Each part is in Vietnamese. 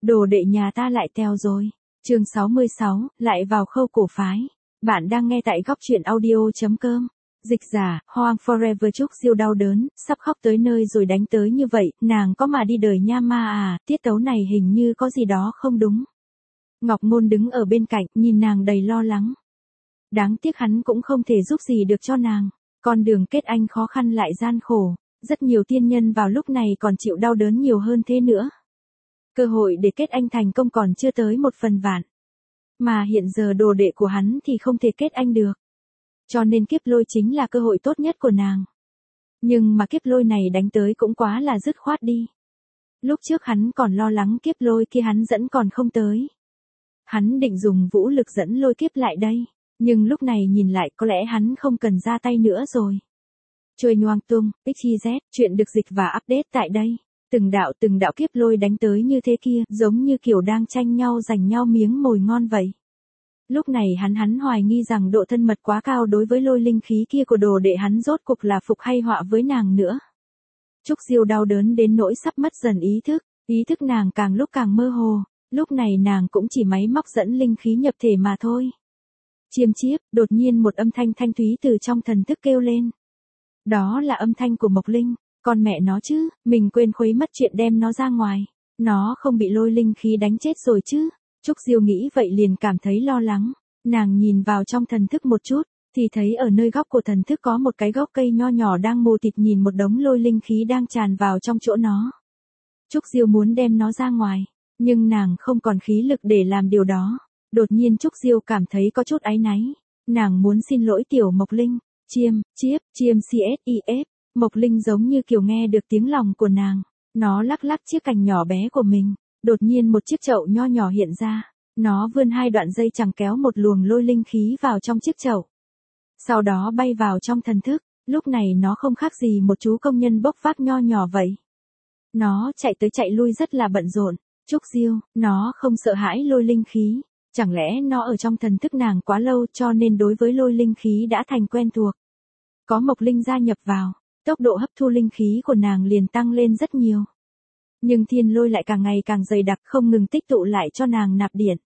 Đồ đệ nhà ta lại teo rồi. Chương 66, lại vào khâu cổ phái. Bạn đang nghe tại góc truyện audio.com. Dịch giả, Hoang Forever Trúc Diêu đau đớn, sắp khóc tới nơi rồi đánh tới như vậy, nàng có mà đi đời nha ma à, tiết tấu này hình như có gì đó không đúng. Ngọc Ngôn đứng ở bên cạnh, nhìn nàng đầy lo lắng. Đáng tiếc hắn cũng không thể giúp gì được cho nàng. Con đường kết anh khó khăn lại gian khổ, rất nhiều tiên nhân vào lúc này còn chịu đau đớn nhiều hơn thế nữa. Cơ hội để kết anh thành công còn chưa tới 1/1000. Mà hiện giờ đồ đệ của hắn thì không thể kết anh được. Cho nên kiếp lôi chính là cơ hội tốt nhất của nàng. Nhưng mà kiếp lôi này đánh tới cũng quá là dứt khoát đi. Lúc trước hắn còn lo lắng kiếp lôi kia hắn dẫn còn không tới. Hắn định dùng vũ lực dẫn lôi kiếp lại đây. Nhưng lúc này nhìn lại có lẽ hắn không cần ra tay nữa rồi. Trôi nhoang tung, XYZ, chuyện được dịch và update tại đây. Từng đạo kiếp lôi đánh tới như thế kia, giống như kiểu đang tranh nhau giành nhau miếng mồi ngon vậy. Lúc này hắn hoài nghi rằng độ thân mật quá cao đối với lôi linh khí kia của đồ đệ hắn rốt cục là phục hay họa với nàng nữa. Trúc Diêu đau đớn đến nỗi sắp mất dần ý thức nàng càng lúc càng mơ hồ, lúc này nàng cũng chỉ máy móc dẫn linh khí nhập thể mà thôi. Chiêm chiếp, đột nhiên một âm thanh thanh thúy từ trong thần thức kêu lên. Đó là âm thanh của Mộc Linh, con mẹ nó chứ, mình quên khuấy mất chuyện đem nó ra ngoài. Nó không bị lôi linh khí đánh chết rồi chứ. Trúc Diêu nghĩ vậy liền cảm thấy lo lắng. Nàng nhìn vào trong thần thức một chút, thì thấy ở nơi góc của thần thức có một cái gốc cây nho nhỏ đang mù tịt nhìn một đống lôi linh khí đang tràn vào trong chỗ nó. Trúc Diêu muốn đem nó ra ngoài, nhưng nàng không còn khí lực để làm điều đó. Đột nhiên Trúc Diêu cảm thấy có chút áy náy. Nàng muốn xin lỗi tiểu Mộc Linh. Chiêm CSIF. Mộc Linh giống như kiểu nghe được tiếng lòng của nàng. Nó lắc lắc chiếc cành nhỏ bé của mình. Đột nhiên một chiếc chậu nho nhỏ hiện ra. Nó vươn 2 đoạn dây chằng kéo một luồng lôi linh khí vào trong chiếc chậu. Sau đó bay vào trong thần thức. Lúc này nó không khác gì một chú công nhân bốc vác nho nhỏ vậy. Nó chạy tới chạy lui rất là bận rộn. Trúc Diêu, nó không sợ hãi lôi linh khí. Chẳng lẽ nó ở trong thần thức nàng quá lâu cho nên đối với lôi linh khí đã thành quen thuộc. Có Mộc Linh gia nhập vào, tốc độ hấp thu linh khí của nàng liền tăng lên rất nhiều. Nhưng thiên lôi lại càng ngày càng dày đặc không ngừng tích tụ lại cho nàng nạp điện.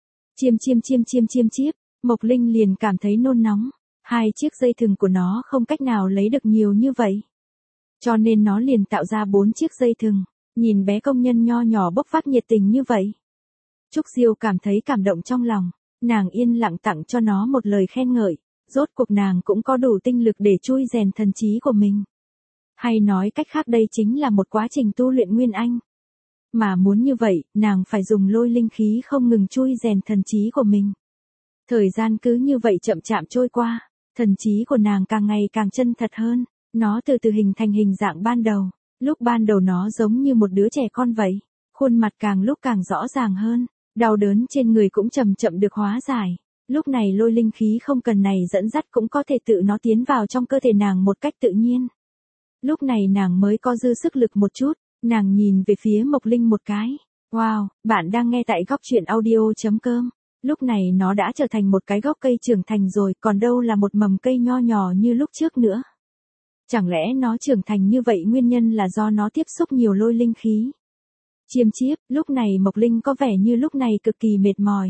Chiêm, Mộc Linh liền cảm thấy nôn nóng. 2 chiếc dây thừng của nó không cách nào lấy được nhiều như vậy. Cho nên nó liền tạo ra 4 chiếc dây thừng, nhìn bé công nhân nho nhỏ bốc phát nhiệt tình như vậy. Trúc Diêu cảm thấy cảm động trong lòng, nàng yên lặng tặng cho nó một lời khen ngợi, rốt cuộc nàng cũng có đủ tinh lực để chui rèn thần trí của mình. Hay nói cách khác đây chính là một quá trình tu luyện nguyên anh. Mà muốn như vậy, nàng phải dùng lôi linh khí không ngừng chui rèn thần trí của mình. Thời gian cứ như vậy chậm chạp trôi qua, thần trí của nàng càng ngày càng chân thật hơn, nó từ từ hình thành hình dạng ban đầu. Lúc ban đầu nó giống như một đứa trẻ con vậy, khuôn mặt càng lúc càng rõ ràng hơn. Đau đớn trên người cũng chậm chậm được hóa giải. Lúc này lôi linh khí không cần này dẫn dắt cũng có thể tự nó tiến vào trong cơ thể nàng một cách tự nhiên. Lúc này nàng mới có dư sức lực một chút, nàng nhìn về phía Mộc Linh một cái. Wow, bạn đang nghe tại góc truyện audio.com. Lúc này nó đã trở thành một cái gốc cây trưởng thành rồi, còn đâu là một mầm cây nho nhỏ như lúc trước nữa. Chẳng lẽ nó trưởng thành như vậy nguyên nhân là do nó tiếp xúc nhiều lôi linh khí. Chiêm chiếp, lúc này Mộc Linh có vẻ như lúc này cực kỳ mệt mỏi.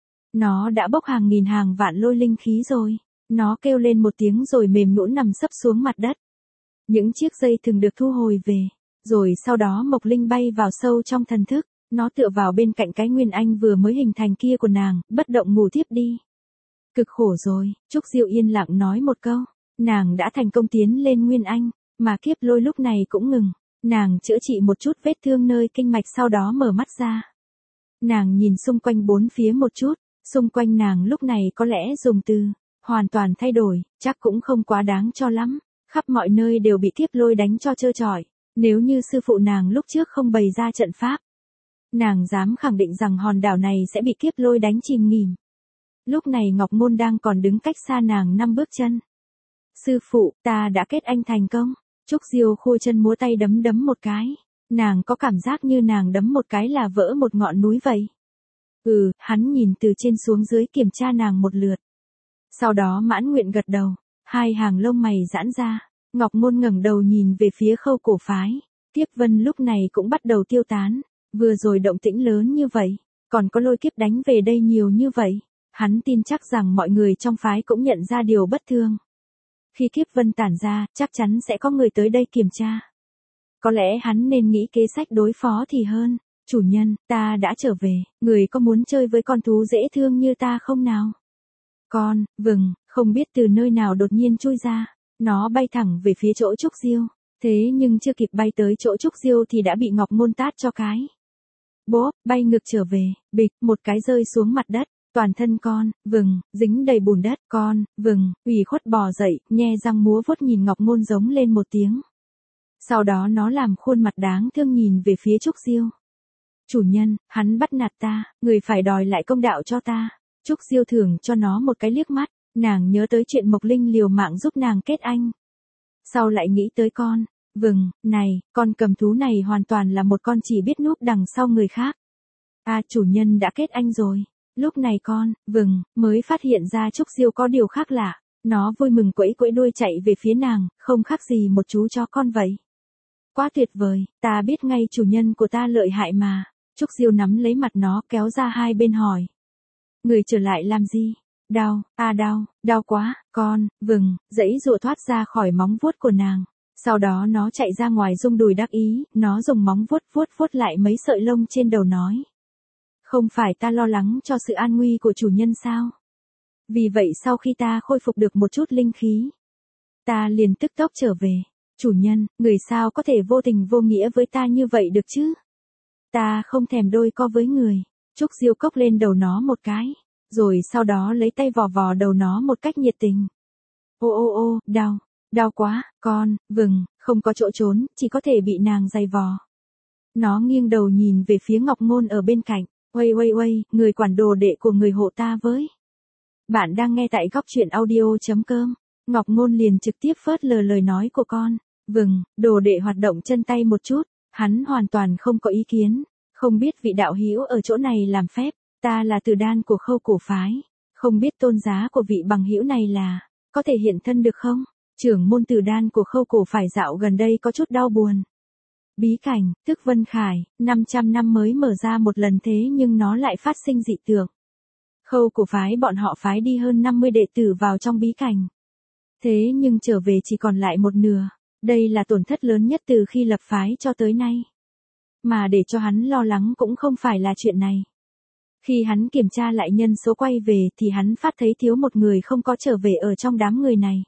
Nó đã bốc hàng nghìn hàng vạn lôi linh khí rồi. Nó kêu lên một tiếng rồi mềm nhũn nằm sấp xuống mặt đất. Những chiếc dây thừng được thu hồi về. Rồi sau đó Mộc Linh bay vào sâu trong thần thức. Nó tựa vào bên cạnh cái nguyên anh vừa mới hình thành kia của nàng, bất động ngủ thiếp đi. Cực khổ rồi, Trúc Diêu yên lặng nói một câu. Nàng đã thành công tiến lên nguyên anh, mà kiếp lôi lúc này cũng ngừng. Nàng chữa trị một chút vết thương nơi kinh mạch sau đó mở mắt ra. Nàng nhìn xung quanh bốn phía một chút, xung quanh nàng lúc này có lẽ dùng từ hoàn toàn thay đổi, chắc cũng không quá đáng cho lắm. Khắp mọi nơi đều bị kiếp lôi đánh cho trơ trọi. Nếu như sư phụ nàng lúc trước không bày ra trận pháp, nàng dám khẳng định rằng hòn đảo này sẽ bị kiếp lôi đánh chìm nghỉm. Lúc này Ngọc Ngôn đang còn đứng cách xa nàng 5 bước chân. Sư phụ, ta đã kết anh thành công. Trúc Diêu khua chân múa tay đấm một cái. Nàng có cảm giác như nàng đấm một cái là vỡ một ngọn núi vậy. Hắn nhìn từ trên xuống dưới kiểm tra nàng một lượt. Sau đó mãn nguyện gật đầu. 2 hàng lông mày giãn ra. Ngọc Ngôn ngẩng đầu nhìn về phía khâu cổ phái. Tiếp vân lúc này cũng bắt đầu tiêu tán. vừa rồi động tĩnh lớn như vậy, còn có lôi kiếp đánh về đây nhiều như vậy. Hắn tin chắc rằng mọi người trong phái cũng nhận ra điều bất thường. Khi kiếp vân tản ra, chắc chắn sẽ có người tới đây kiểm tra. Có lẽ hắn nên nghĩ kế sách đối phó thì hơn. Chủ nhân, ta đã trở về, người có muốn chơi với con thú dễ thương như ta không nào? Con, vừng, không biết từ nơi nào đột nhiên chui ra. Nó bay thẳng về phía chỗ Trúc Diêu. Thế nhưng chưa kịp bay tới chỗ Trúc Diêu thì đã bị Ngọc Ngôn tát cho cái. Bố, bay ngược trở về, bịch, một cái rơi xuống mặt đất. Toàn thân con, vừng, dính đầy bùn đất. Con, vừng, ủy khuất bò dậy, nhe răng múa vuốt nhìn Ngọc Ngôn giống lên một tiếng. Sau đó nó làm khuôn mặt đáng thương nhìn về phía Trúc Diêu. Chủ nhân, hắn bắt nạt ta, người phải đòi lại công đạo cho ta. Trúc Diêu thưởng cho nó một cái liếc mắt, nàng nhớ tới chuyện Mộc Linh liều mạng giúp nàng kết anh. Sau lại nghĩ tới con, vừng, này, con cầm thú này hoàn toàn là một con chỉ biết núp đằng sau người khác. À, chủ nhân đã kết anh rồi. Lúc này con, vừng, mới phát hiện ra Trúc Diêu có điều khác lạ. Nó vui mừng quẫy quẫy đuôi chạy về phía nàng, không khác gì một chú chó con vậy. Quá tuyệt vời, ta biết ngay chủ nhân của ta lợi hại mà. Trúc Diêu nắm lấy mặt nó kéo ra hai bên hỏi. Người trở lại làm gì? Đau, đau quá, con, vừng, giãy giụa thoát ra khỏi móng vuốt của nàng. Sau đó nó chạy ra ngoài rung đùi đắc ý, nó dùng móng vuốt lại mấy sợi lông trên đầu nói. Không phải ta lo lắng cho sự an nguy của chủ nhân sao? Vì vậy sau khi ta khôi phục được một chút linh khí, ta liền tức tốc trở về. Chủ nhân, người sao có thể vô tình vô nghĩa với ta như vậy được chứ? Ta không thèm đôi co với người. Trúc Diêu cốc lên đầu nó một cái, rồi sau đó lấy tay vò vò đầu nó một cách nhiệt tình. Ô, đau quá, con, vừng, không có chỗ trốn, chỉ có thể bị nàng giày vò. Nó nghiêng đầu nhìn về phía Ngọc Ngôn ở bên cạnh. Uây, người quản đồ đệ của người hộ ta với. Bạn đang nghe tại góc truyện audio.com. Ngọc Ngôn liền trực tiếp phớt lờ lời nói của con. Vừng, đồ đệ hoạt động chân tay một chút, hắn hoàn toàn không có ý kiến. Không biết vị đạo hữu ở chỗ này làm phép, ta là Tử Đan của Khâu Cổ phái. Không biết tôn giá của vị bằng hữu này là, có thể hiện thân được không? Trưởng môn Tử Đan của Khâu Cổ phải dạo gần đây có chút đau buồn. Bí cảnh, tức Vân Khải, 500 năm mới mở ra một lần thế nhưng nó lại phát sinh dị tượng. Khâu Cổ phái bọn họ phái đi hơn 50 đệ tử vào trong bí cảnh. Thế nhưng trở về chỉ còn lại một nửa. Đây là tổn thất lớn nhất từ khi lập phái cho tới nay. Mà để cho hắn lo lắng cũng không phải là chuyện này. Khi hắn kiểm tra lại nhân số quay về thì hắn phát thấy thiếu một người không có trở về ở trong đám người này.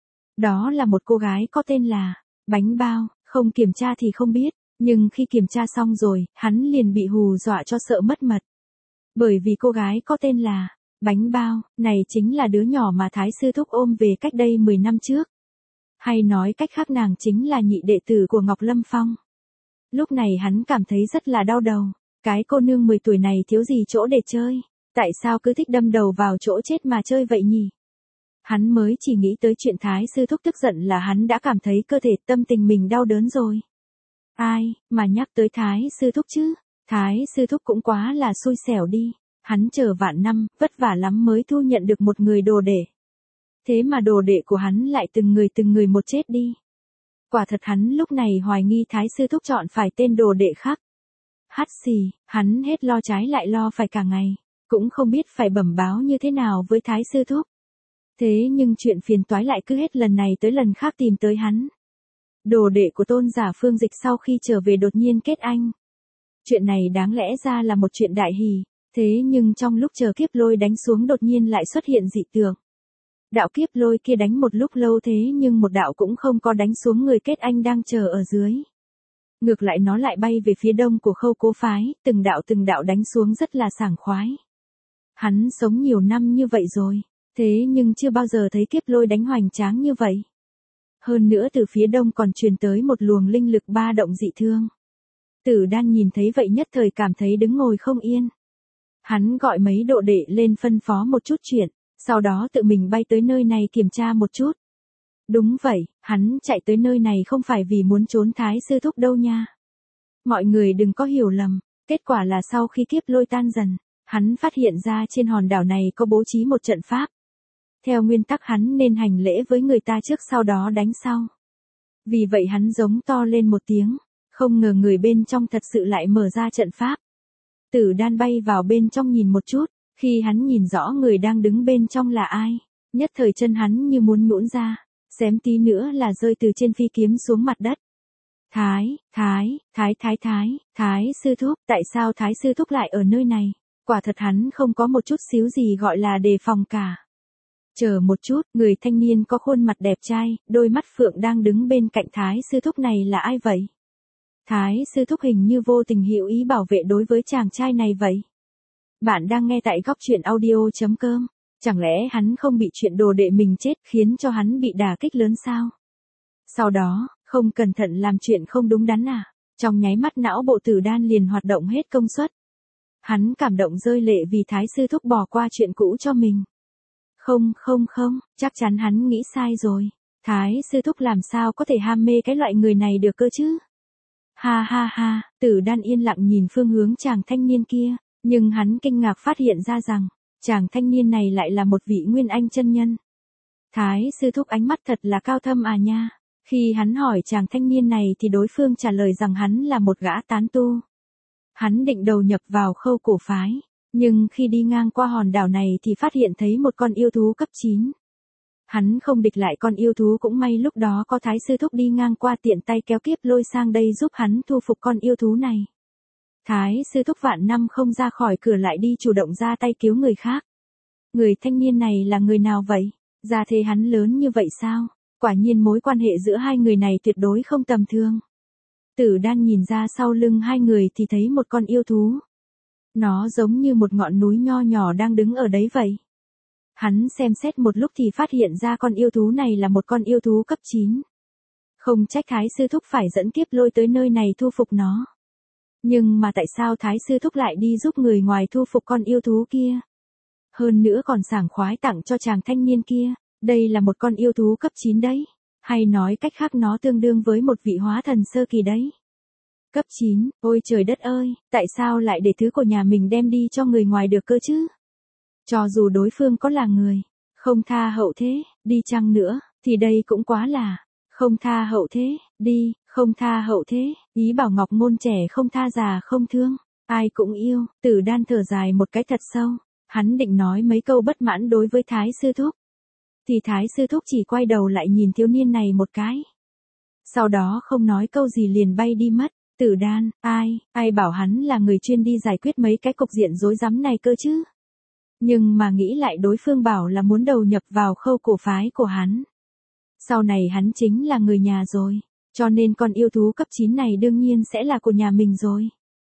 Đó là một cô gái có tên là Bánh Bao, không kiểm tra thì không biết, nhưng khi kiểm tra xong rồi, hắn liền bị hù dọa cho sợ mất mật. Bởi vì cô gái có tên là Bánh Bao, này chính là đứa nhỏ mà Thái Sư Thúc ôm về cách đây 10 năm trước. Hay nói cách khác nàng chính là nhị đệ tử của Ngọc Lâm Phong. Lúc này hắn cảm thấy rất là đau đầu. Cái cô nương 10 tuổi này thiếu gì chỗ để chơi. Tại sao cứ thích đâm đầu vào chỗ chết mà chơi vậy nhỉ? Hắn mới chỉ nghĩ tới chuyện Thái Sư Thúc tức giận là hắn đã cảm thấy cơ thể tâm tình mình đau đớn rồi. Ai, mà nhắc tới Thái Sư Thúc chứ? Thái Sư Thúc cũng quá là xui xẻo đi. Hắn chờ vạn năm, vất vả lắm mới thu nhận được một người đồ đệ. Thế mà đồ đệ của hắn lại từng người một chết đi. Quả thật hắn lúc này hoài nghi Thái Sư Thúc chọn phải tên đồ đệ khác. Hắt xì, hắn hết lo trái lại lo phải cả ngày. Cũng không biết phải bẩm báo như thế nào với Thái Sư Thúc. Thế nhưng chuyện phiền toái lại cứ hết lần này tới lần khác tìm tới hắn. Đồ đệ của Tôn giả Phương Dịch sau khi trở về đột nhiên kết anh. Chuyện này đáng lẽ ra là một chuyện đại hỷ. Thế nhưng trong lúc chờ kiếp lôi đánh xuống đột nhiên lại xuất hiện dị tượng. Đạo kiếp lôi kia đánh một lúc lâu thế nhưng một đạo cũng không có đánh xuống người kết anh đang chờ ở dưới. Ngược lại nó lại bay về phía đông của Khâu Cố phái, từng đạo đánh xuống rất là sảng khoái. Hắn sống nhiều năm như vậy rồi, thế nhưng chưa bao giờ thấy kiếp lôi đánh hoành tráng như vậy. Hơn nữa từ phía đông còn truyền tới một luồng linh lực ba động dị thương. Tử Đan nhìn thấy vậy nhất thời cảm thấy đứng ngồi không yên. Hắn gọi mấy độ đệ lên phân phó một chút chuyện, sau đó tự mình bay tới nơi này kiểm tra một chút. Đúng vậy, hắn chạy tới nơi này không phải vì muốn trốn Thái Sư Thúc đâu nha. Mọi người đừng có hiểu lầm, kết quả là sau khi kiếp lôi tan dần, hắn phát hiện ra trên hòn đảo này có bố trí một trận pháp. Theo nguyên tắc hắn nên hành lễ với người ta trước sau đó đánh sau. Vì vậy hắn giống to lên một tiếng, Không ngờ người bên trong thật sự lại mở ra trận pháp. Tử Đan bay vào bên trong nhìn một chút, khi hắn nhìn rõ người đang đứng bên trong là ai, nhất thời chân hắn như muốn nhũn ra, xém tí nữa là rơi từ trên phi kiếm xuống mặt đất. Thái sư thúc, tại sao Thái sư thúc lại ở nơi này? Quả thật hắn không có một chút xíu gì gọi là đề phòng cả. Chờ một chút, người thanh niên có khuôn mặt đẹp trai, đôi mắt phượng đang đứng bên cạnh Thái sư thúc này là ai vậy? Thái sư thúc hình như vô tình hữu ý bảo vệ đối với chàng trai này vậy. Bạn đang nghe tại góc truyện audio.com. Chẳng lẽ hắn không bị chuyện đồ đệ mình chết khiến cho hắn bị đả kích lớn sao? Sau đó, không cẩn thận làm chuyện không đúng đắn à? Trong nháy mắt não bộ Tử Đan liền hoạt động hết công suất. Hắn cảm động rơi lệ vì Thái sư thúc bỏ qua chuyện cũ cho mình. Không, chắc chắn hắn nghĩ sai rồi. Thái sư thúc làm sao có thể ham mê cái loại người này được cơ chứ? Ha, Tử Đan yên lặng nhìn phương hướng chàng thanh niên kia, nhưng hắn kinh ngạc phát hiện ra rằng, chàng thanh niên này lại là một vị nguyên anh chân nhân. Thái sư thúc ánh mắt thật là cao thâm à nha. Khi hắn hỏi chàng thanh niên này thì đối phương trả lời rằng hắn là một gã tán tu. Hắn định đầu nhập vào Khâu cổ phái, nhưng khi đi ngang qua hòn đảo này thì phát hiện thấy một con yêu thú cấp 9. Hắn không địch lại con yêu thú, cũng may lúc đó có Thái sư thúc đi ngang qua tiện tay kéo kiếp lôi sang đây giúp hắn thu phục con yêu thú này. Thái sư thúc vạn năm không ra khỏi cửa lại đi chủ động ra tay cứu người khác. Người thanh niên này là người nào vậy? Gia thế hắn lớn như vậy sao? Quả nhiên mối quan hệ giữa hai người này tuyệt đối không tầm thường. Tử Đan nhìn ra sau lưng hai người thì thấy một con yêu thú. Nó giống như một ngọn núi nho nhỏ đang đứng ở đấy vậy. Hắn xem xét một lúc thì phát hiện ra con yêu thú này là một con yêu thú cấp 9. Không trách Thái sư thúc phải dẫn kiếp lôi tới nơi này thu phục nó. Nhưng mà tại sao Thái sư thúc lại đi giúp người ngoài thu phục con yêu thú kia? Hơn nữa còn sảng khoái tặng cho chàng thanh niên kia. Đây là một con yêu thú cấp 9 đấy. Hay nói cách khác nó tương đương với một vị hóa thần sơ kỳ đấy. Cấp 9, ôi trời đất ơi, tại sao lại để thứ của nhà mình đem đi cho người ngoài được cơ chứ? Cho dù đối phương có là người không tha hậu thế, đi chăng nữa, thì đây cũng quá là không tha hậu thế, không tha hậu thế, ý bảo ngọc môn trẻ không tha già không thương, ai cũng yêu. Tử Đan thở dài một cái thật sâu, hắn định nói mấy câu bất mãn đối với Thái sư thúc. Thì Thái sư thúc chỉ quay đầu lại nhìn thiếu niên này một cái. Sau đó không nói câu gì liền bay đi mất. Tử Đan, ai bảo hắn là người chuyên đi giải quyết mấy cái cục diện rối rắm này cơ chứ? Nhưng mà nghĩ lại đối phương bảo là muốn đầu nhập vào Khâu cổ phái của hắn. Sau này hắn chính là người nhà rồi, cho nên con yêu thú cấp 9 này đương nhiên sẽ là của nhà mình rồi.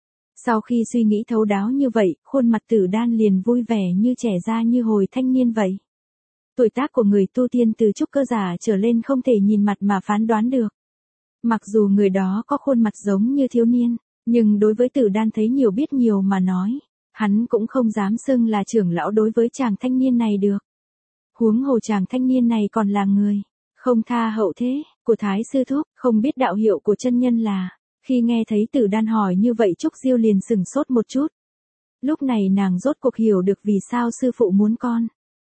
Sau khi suy nghĩ thấu đáo như vậy, khuôn mặt Tử Đan liền vui vẻ như trẻ ra như hồi thanh niên vậy. Tuổi tác của người tu tiên từ trúc cơ giả trở lên không thể nhìn mặt mà phán đoán được. Mặc dù người đó có khuôn mặt giống như thiếu niên, nhưng đối với Tử Đan thấy nhiều biết nhiều mà nói, hắn cũng không dám xưng là trưởng lão đối với chàng thanh niên này được. Huống hồ chàng thanh niên này còn là người không tha hậu thế của Thái sư thúc, không biết đạo hiệu của chân nhân là. Khi nghe thấy Tử Đan hỏi như vậy Trúc Diêu liền sừng sốt một chút. Lúc này nàng rốt cuộc hiểu được vì sao sư phụ muốn con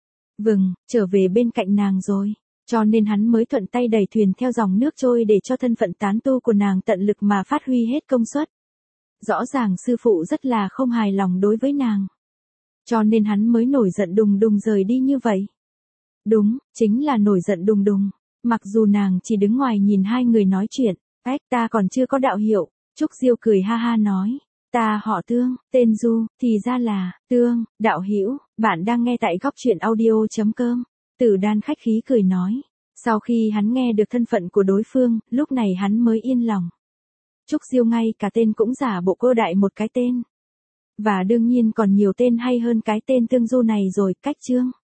trở về bên cạnh nàng rồi, cho nên hắn mới thuận tay đẩy thuyền theo dòng nước trôi để cho thân phận tán tu của nàng tận lực mà phát huy hết công suất. Rõ ràng sư phụ rất là không hài lòng đối với nàng, cho nên hắn mới nổi giận đùng đùng rời đi như vậy. Đúng, chính là nổi giận đùng đùng. Mặc dù nàng chỉ đứng ngoài nhìn hai người nói chuyện. Ta còn chưa có đạo hiệu. Trúc Diêu cười ha ha nói. Ta họ Tương, tên Du, thì ra là Tương, đạo hữu. Bạn đang nghe tại góc truyện audio.com. Tử Đan khách khí cười nói. Sau khi hắn nghe được thân phận của đối phương, lúc này hắn mới yên lòng. Trúc Diêu ngay cả tên cũng giả bộ cô đại một cái tên. Và đương nhiên còn nhiều tên hay hơn cái tên Tương Du này rồi. Cách chương